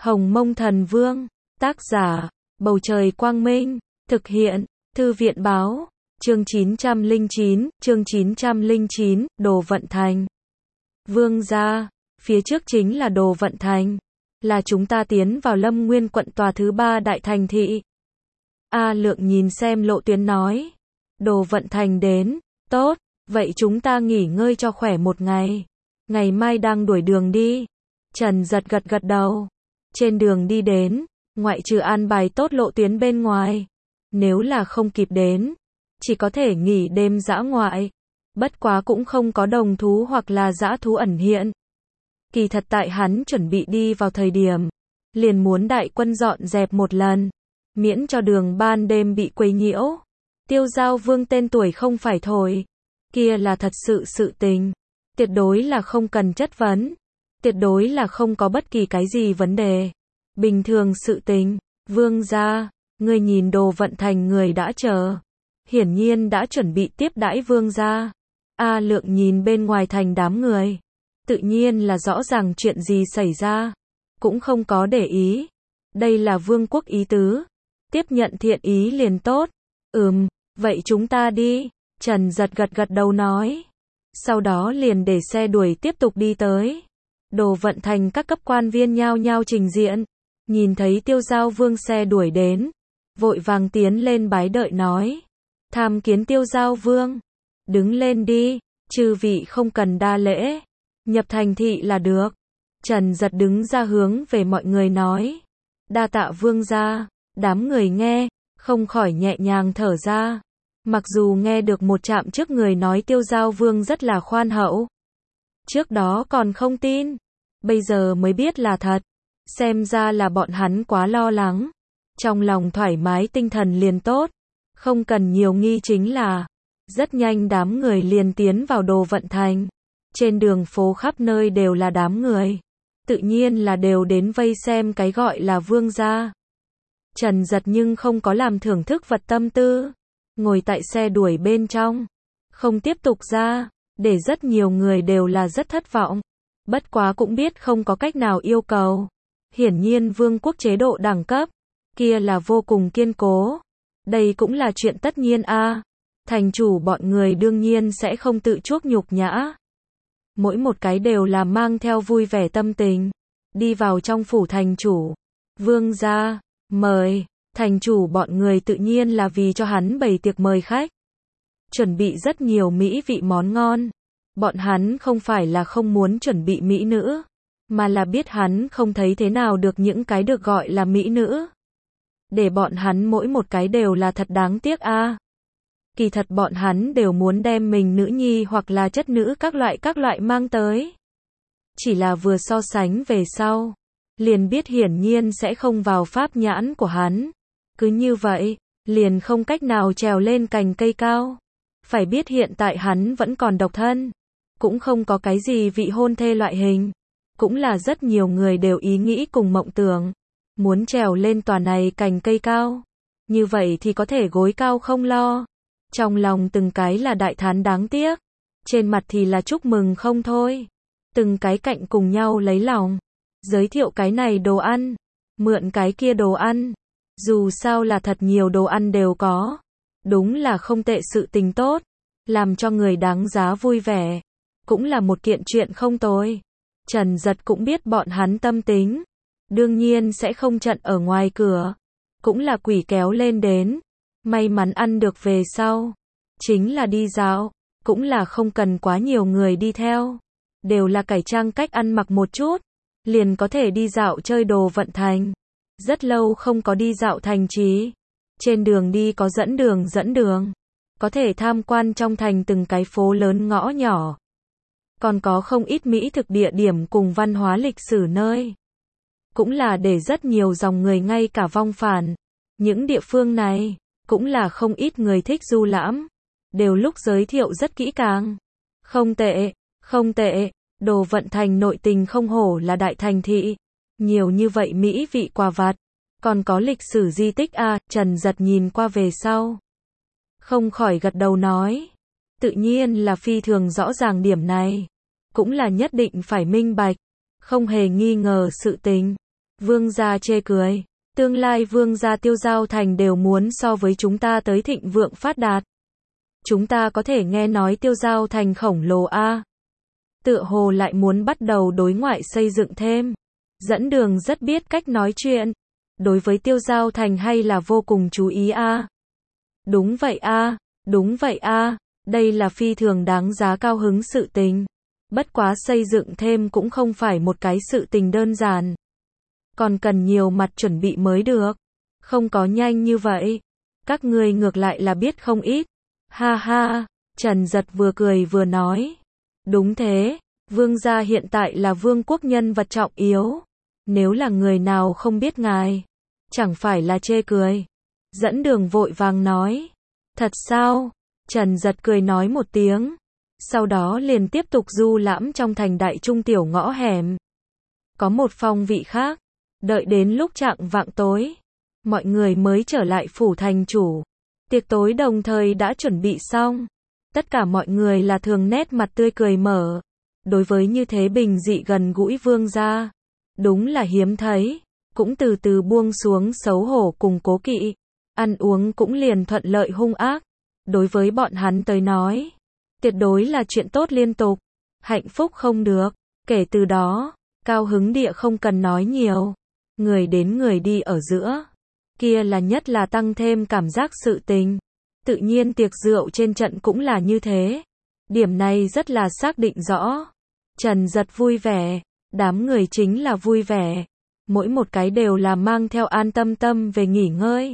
Hồng Mông Thần Vương, tác giả, Bầu Trời Quang Minh, thực hiện, Thư viện Báo, chương 909, Đồ Vận Thành. Vương gia, phía trước chính là Đồ Vận Thành, là chúng ta tiến vào Lâm Nguyên quận tòa thứ 3 đại thành thị. A Lượng nhìn xem lộ tuyến nói, Đồ Vận Thành đến, tốt, vậy chúng ta nghỉ ngơi cho khỏe một ngày, ngày mai đang đuổi đường đi. Trần Giật gật gật đầu, trên đường đi đến, ngoại trừ an bài tốt lộ tuyến bên ngoài, nếu là không kịp đến, chỉ có thể nghỉ đêm dã ngoại, bất quá cũng không có đồng thú hoặc là dã thú ẩn hiện. Kỳ thật tại hắn chuẩn bị đi vào thời điểm, liền muốn đại quân dọn dẹp một lần, miễn cho đường ban đêm bị quấy nhiễu. Tiêu Giao Vương tên tuổi không phải thổi, kia là thật sự tình, tuyệt đối là không cần chất vấn, tuyệt đối là không có bất kỳ cái gì vấn đề. Bình thường sự tình, vương gia, người nhìn Đồ Vận Thành người đã chờ, hiển nhiên đã chuẩn bị tiếp đãi vương gia. A Lượng nhìn bên ngoài thành đám người, tự nhiên là rõ ràng chuyện gì xảy ra, cũng không có để ý. Đây là vương quốc ý tứ, tiếp nhận thiện ý liền tốt. Vậy chúng ta đi. Trần Giật gật gật đầu nói. Sau đó liền để xe đuổi tiếp tục đi tới. Đồ Vận Thành các cấp quan viên nhao nhao trình diện, nhìn thấy Tiêu Giao Vương xe đuổi đến, vội vàng tiến lên bái đợi nói, tham kiến Tiêu Giao Vương, đứng lên đi, chư vị không cần đa lễ, nhập thành thị là được. Trần Giật đứng ra hướng về mọi người nói, đa tạ vương gia. Đám người nghe, không khỏi nhẹ nhàng thở ra, mặc dù nghe được một trạm trước người nói Tiêu Giao Vương rất là khoan hậu, trước đó còn không tin, bây giờ mới biết là thật, xem ra là bọn hắn quá lo lắng, trong lòng thoải mái tinh thần liền tốt, không cần nhiều nghi chính là, rất nhanh đám người liền tiến vào Đồ Vận Thành, trên đường phố khắp nơi đều là đám người, tự nhiên là đều đến vây xem cái gọi là vương gia. Trần Giật nhưng không có làm thưởng thức vật tâm tư, ngồi tại xe đuổi bên trong, không tiếp tục ra, để rất nhiều người đều là rất thất vọng, bất quá cũng biết không có cách nào yêu cầu. Hiển nhiên vương quốc chế độ đẳng cấp, kia là vô cùng kiên cố, đây cũng là chuyện tất nhiên a. Thành chủ bọn người đương nhiên sẽ không tự chuốc nhục nhã, mỗi một cái đều là mang theo vui vẻ tâm tình, đi vào trong phủ thành chủ. Vương gia, mời. Thành chủ bọn người tự nhiên là vì cho hắn bày tiệc mời khách, chuẩn bị rất nhiều mỹ vị món ngon. Bọn hắn không phải là không muốn chuẩn bị mỹ nữ, mà là biết hắn không thấy thế nào được những cái được gọi là mỹ nữ. Để bọn hắn mỗi một cái đều là thật đáng tiếc a. Kỳ thật bọn hắn đều muốn đem mình nữ nhi hoặc là chất nữ các loại mang tới. Chỉ là vừa so sánh về sau, liền biết hiển nhiên sẽ không vào pháp nhãn của hắn. Cứ như vậy, liền không cách nào trèo lên cành cây cao. Phải biết hiện tại hắn vẫn còn độc thân, cũng không có cái gì vị hôn thê loại hình. Cũng là rất nhiều người đều ý nghĩ cùng mộng tưởng, muốn trèo lên tòa này cành cây cao. Như vậy thì có thể gối cao không lo. Trong lòng từng cái là đại thán đáng tiếc, trên mặt thì là chúc mừng không thôi. Từng cái cạnh cùng nhau lấy lòng, giới thiệu cái này đồ ăn, mượn cái kia đồ ăn. Dù sao là thật nhiều đồ ăn đều có, đúng là không tệ sự tình tốt, làm cho người đáng giá vui vẻ, cũng là một kiện chuyện không tồi. Trần Giật cũng biết bọn hắn tâm tính, đương nhiên sẽ không chặn ở ngoài cửa, cũng là quỷ kéo lên đến, may mắn ăn được về sau, chính là đi dạo, cũng là không cần quá nhiều người đi theo, đều là cải trang cách ăn mặc một chút, liền có thể đi dạo chơi Đồ Vận Thành. Rất lâu không có đi dạo thành trì, trên đường đi có dẫn đường, có thể tham quan trong thành từng cái phố lớn ngõ nhỏ, còn có không ít mỹ thực địa điểm cùng văn hóa lịch sử nơi, cũng là để rất nhiều dòng người ngay cả vong phản. Những địa phương này, cũng là không ít người thích du lãm, đều lúc giới thiệu rất kỹ càng. Không tệ, Đồ Vận Thành nội tình không hổ là đại thành thị. Nhiều như vậy mỹ vị quà vặt, còn có lịch sử di tích a. Trần Giật nhìn qua về sau, không khỏi gật đầu nói, tự nhiên là phi thường rõ ràng điểm này, cũng là nhất định phải minh bạch, không hề nghi ngờ sự tình. Vương gia chê cười. Tương lai vương gia Tiêu Giao Thành đều muốn so với chúng ta tới thịnh vượng phát đạt. Chúng ta có thể nghe nói Tiêu Giao Thành khổng lồ a. Tựa hồ lại muốn bắt đầu đối ngoại xây dựng thêm. Dẫn Đường rất biết cách nói chuyện. Đối với Tiêu Giao Thành hay là vô cùng chú ý a. Đúng vậy a, đúng vậy a, đây là phi thường đáng giá cao hứng sự tình. Bất quá xây dựng thêm cũng không phải một cái sự tình đơn giản. Còn cần nhiều mặt chuẩn bị mới được. Không có nhanh như vậy. Các ngươi ngược lại là biết không ít. Ha ha, Trần Giật vừa cười vừa nói. Đúng thế, vương gia hiện tại là vương quốc nhân vật trọng yếu. Nếu là người nào không biết ngài, chẳng phải là chê cười. Dẫn Đường vội vàng nói. Thật sao? Trần Giật cười nói một tiếng. Sau đó liền tiếp tục du lãm trong thành đại trung tiểu ngõ hẻm. Có một phong vị khác. Đợi đến lúc chạng vạng tối, mọi người mới trở lại phủ thành chủ. Tiệc tối đồng thời đã chuẩn bị xong. Tất cả mọi người là thường nét mặt tươi cười mở. Đối với như thế bình dị gần gũi vương gia, đúng là hiếm thấy. Cũng từ từ buông xuống xấu hổ cùng cố kỵ. Ăn uống cũng liền thuận lợi hung ác. Đối với bọn hắn tới nói, tuyệt đối là chuyện tốt liên tục. Hạnh phúc không được. Kể từ đó, cao hứng địa không cần nói nhiều. Người đến người đi ở giữa. Kia là nhất là tăng thêm cảm giác sự tình. Tự nhiên tiệc rượu trên trận cũng là như thế. Điểm này rất là xác định rõ. Trần Giật vui vẻ. Đám người chính là vui vẻ. Mỗi một cái đều là mang theo an tâm tâm về nghỉ ngơi.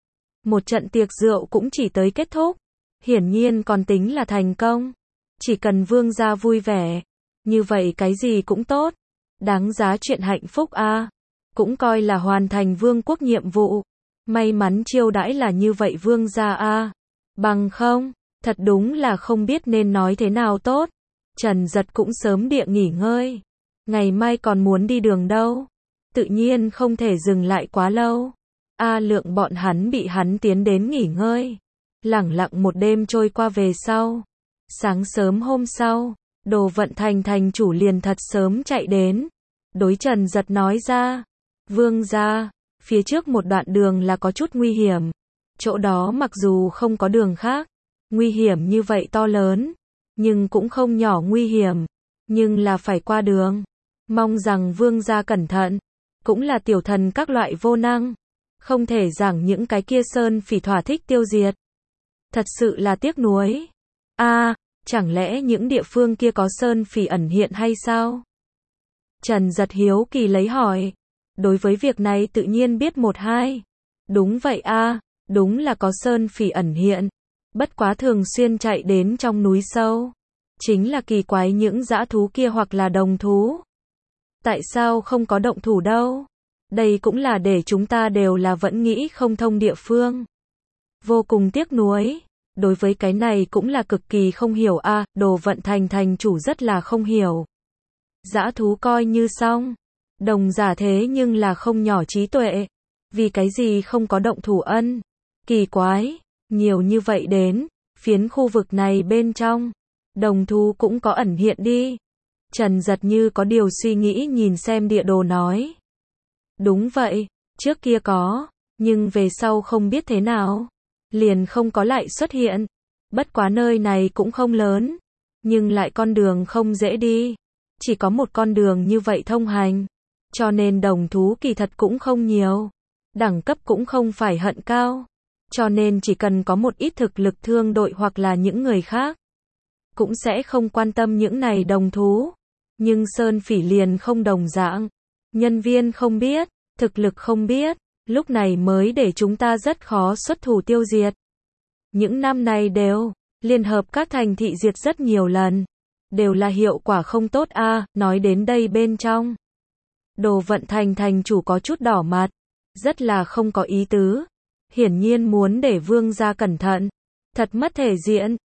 Một trận tiệc rượu cũng chỉ tới kết thúc. Hiển nhiên còn tính là thành công. Chỉ cần vương gia vui vẻ. Như vậy cái gì cũng tốt. Đáng giá chuyện hạnh phúc a. Cũng coi là hoàn thành vương quốc nhiệm vụ. May mắn chiêu đãi là như vậy vương gia a. Bằng không, thật đúng là không biết nên nói thế nào tốt. Trần Giật cũng sớm địa nghỉ ngơi. Ngày mai còn muốn đi đường đâu. Tự nhiên không thể dừng lại quá lâu. A Lượng bọn hắn bị hắn tiến đến nghỉ ngơi. Lẳng lặng một đêm trôi qua về sau. Sáng sớm hôm sau, Đồ Vận Thành thành chủ liền thật sớm chạy đến. Đối Trần Giật nói ra. Vương gia, phía trước một đoạn đường là có chút nguy hiểm. Chỗ đó mặc dù không có đường khác, nguy hiểm như vậy to lớn, nhưng cũng không nhỏ nguy hiểm, nhưng là phải qua đường. Mong rằng vương gia cẩn thận, cũng là tiểu thần các loại vô năng, không thể giảng những cái kia sơn phỉ thỏa thích tiêu diệt. Thật sự là tiếc nuối. A, chẳng lẽ những địa phương kia có sơn phỉ ẩn hiện hay sao? Trần Giật hiếu kỳ lấy hỏi. Đối với việc này tự nhiên biết một hai. Đúng vậy a, đúng là có sơn phỉ ẩn hiện. Bất quá thường xuyên chạy đến trong núi sâu. Chính là kỳ quái những dã thú kia hoặc là đồng thú. Tại sao không có động thủ đâu? Đây cũng là để chúng ta đều là vẫn nghĩ không thông địa phương. Vô cùng tiếc nuối. Đối với cái này cũng là cực kỳ không hiểu a. Đồ Vận Thành thành chủ rất là không hiểu. Dã thú coi như xong. Đồng giả thế nhưng là không nhỏ trí tuệ. Vì cái gì không có động thủ ân? Kỳ quái, nhiều như vậy đến, phiến khu vực này bên trong, đồng thú cũng có ẩn hiện đi. Trần Giật như có điều suy nghĩ nhìn xem địa đồ nói. Đúng vậy, trước kia có, nhưng về sau không biết thế nào. Liền không có lại xuất hiện. Bất quá nơi này cũng không lớn, nhưng lại con đường không dễ đi. Chỉ có một con đường như vậy thông hành. Cho nên đồng thú kỳ thật cũng không nhiều. Đẳng cấp cũng không phải hận cao. Cho nên chỉ cần có một ít thực lực thương đội hoặc là những người khác, cũng sẽ không quan tâm những này đồng thú. Nhưng sơn phỉ liền không đồng dạng. Nhân viên không biết, thực lực không biết, lúc này mới để chúng ta rất khó xuất thủ tiêu diệt. Những năm này đều, liên hợp các thành thị diệt rất nhiều lần. Đều là hiệu quả không tốt a. Nói đến đây bên trong, Đồ Vận Thành thành chủ có chút đỏ mặt, rất là không có ý tứ. Hiển nhiên muốn để vương gia cẩn thận. Thật mất thể diện.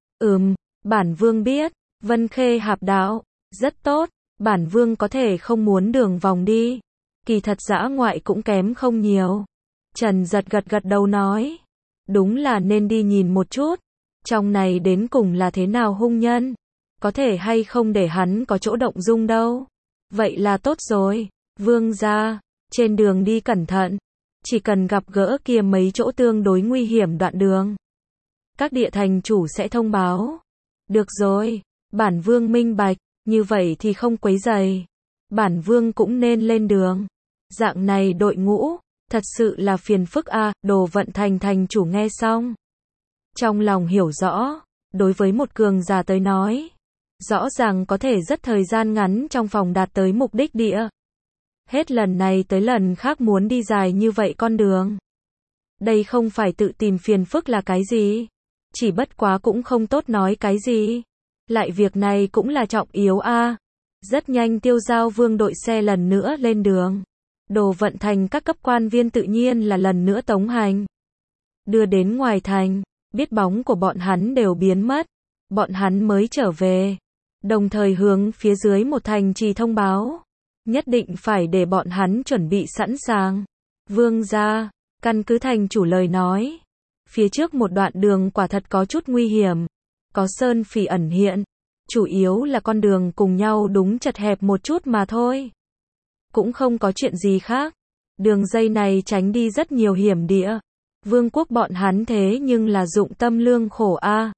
Bản vương biết. Vân Khê Hạp Đạo, rất tốt. Bản vương có thể không muốn đường vòng đi. Kỳ thật dã ngoại cũng kém không nhiều. Trần Giật gật gật đầu nói. Đúng là nên đi nhìn một chút. Trong này đến cùng là thế nào hung nhân. Có thể hay không để hắn có chỗ động dung đâu. Vậy là tốt rồi. Vương gia, Trên đường đi cẩn thận, chỉ cần gặp gỡ kia mấy chỗ tương đối nguy hiểm đoạn đường, các địa thành chủ sẽ thông báo. Được rồi, bản vương minh bạch, như vậy thì không quấy rầy. Bản vương cũng nên lên đường. Dạng này đội ngũ, thật sự là phiền phức a. Đồ Vận Thành thành chủ nghe xong, trong lòng hiểu rõ, đối với một cường giả tới nói, rõ ràng có thể rất thời gian ngắn trong vòng đạt tới mục đích địa. Hết lần này tới lần khác muốn đi dài như vậy con đường. Đây không phải tự tìm phiền phức là cái gì? Chỉ bất quá cũng không tốt nói cái gì. Lại việc này cũng là trọng yếu a. Rất nhanh Tiêu Giao Vương đội xe lần nữa lên đường. Đồ Vận Thành các cấp quan viên tự nhiên là lần nữa tống hành. Đưa đến ngoài thành, biết bóng của bọn hắn đều biến mất. Bọn hắn mới trở về. Đồng thời hướng phía dưới một thành trì thông báo. Nhất định phải để bọn hắn chuẩn bị sẵn sàng. Vương gia, căn cứ thành chủ lời nói. Phía trước một đoạn đường quả thật có chút nguy hiểm. Có sơn phỉ ẩn hiện. Chủ yếu là con đường cùng nhau đúng chật hẹp một chút mà thôi. Cũng không có chuyện gì khác. Đường dây này tránh đi rất nhiều hiểm địa. Vương quốc bọn hắn thế nhưng là dụng tâm lương khổ a.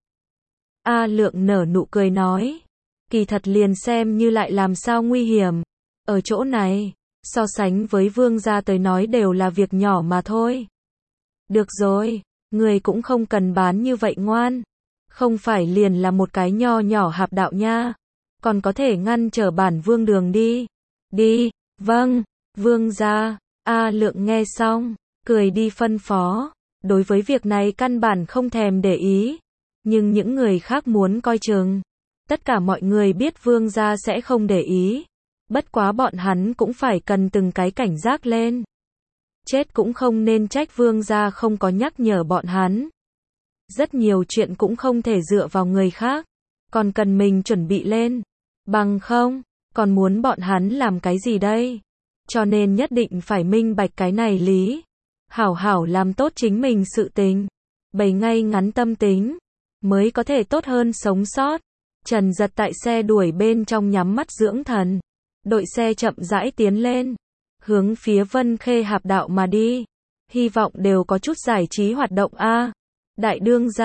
A Lượng nở nụ cười nói. Kỳ thật liền xem như lại làm sao nguy hiểm. Ở chỗ này, so sánh với vương gia tới nói đều là việc nhỏ mà thôi. Được rồi, người cũng không cần bán như vậy ngoan. Không phải liền là một cái nho nhỏ hạp đạo nha. Còn có thể ngăn trở bản vương đường đi. Đi, vâng, vương gia. A Lượng nghe xong, cười đi phân phó. Đối với việc này căn bản không thèm để ý. Nhưng những người khác muốn coi chừng. Tất cả mọi người biết vương gia sẽ không để ý. Bất quá bọn hắn cũng phải cần từng cái cảnh giác lên. Chết cũng không nên trách vương gia không có nhắc nhở bọn hắn. Rất nhiều chuyện cũng không thể dựa vào người khác. Còn cần mình chuẩn bị lên. Bằng không, còn muốn bọn hắn làm cái gì đây? Cho nên nhất định phải minh bạch cái này lý. Hảo hảo làm tốt chính mình sự tình. Bày ngay ngắn tâm tính. Mới có thể tốt hơn sống sót. Trần Giật tại xe đuổi bên trong nhắm mắt dưỡng thần. Đội xe chậm rãi tiến lên. Hướng phía Vân Khê Hạp đạo mà đi. Hy vọng đều có chút giải trí hoạt động a. Đại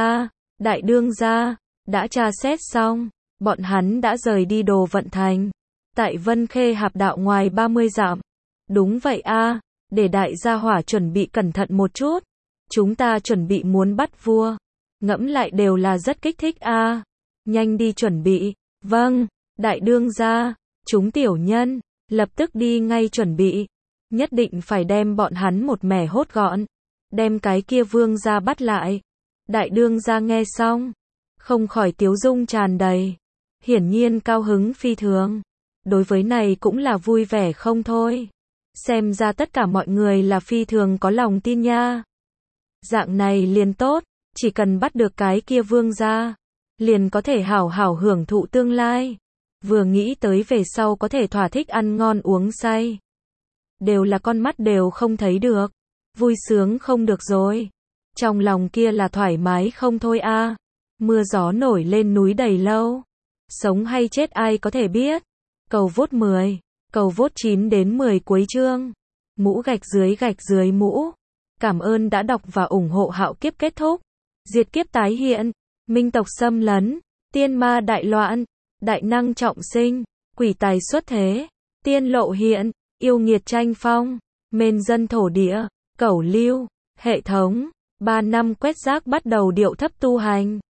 đương gia, đã tra xét xong. Bọn hắn đã rời đi Đồ Vận Thành. Tại Vân Khê Hạp đạo ngoài 30 dặm. Đúng vậy a, để đại gia hỏa chuẩn bị cẩn thận một chút. Chúng ta chuẩn bị muốn bắt vua. Ngẫm lại đều là rất kích thích a. Nhanh đi chuẩn bị. Vâng, đại đương gia. Chúng tiểu nhân, lập tức đi ngay chuẩn bị. Nhất định phải đem bọn hắn một mẻ hốt gọn. Đem cái kia vương gia bắt lại. Đại đương gia nghe xong. Không khỏi tiếu dung tràn đầy. Hiển nhiên cao hứng phi thường. Đối với này cũng là vui vẻ không thôi. Xem ra tất cả mọi người là phi thường có lòng tin nha. Dạng này liền tốt. Chỉ cần bắt được cái kia vương gia. Liền có thể hảo hảo hưởng thụ tương lai. Vừa nghĩ tới về sau có thể thỏa thích ăn ngon uống say. Đều là con mắt đều không thấy được. Vui sướng không được rồi. Trong lòng kia là thoải mái không thôi a. Mưa gió nổi lên núi đầy lâu. Sống hay chết ai có thể biết. Cầu vote 10. Cầu vote 9 đến 10 cuối chương. Mũ gạch dưới mũ. Cảm ơn đã đọc và ủng hộ Hạo Kiếp kết thúc. Diệt kiếp tái hiện. Minh tộc xâm lấn. Tiên ma đại loạn. Đại năng trọng sinh. Quỷ tài xuất thế. Tiên lộ hiện. Yêu nghiệt tranh phong. Mên dân thổ địa. Cẩu lưu. Hệ thống. 3 năm quét rác bắt đầu điệu thấp tu hành.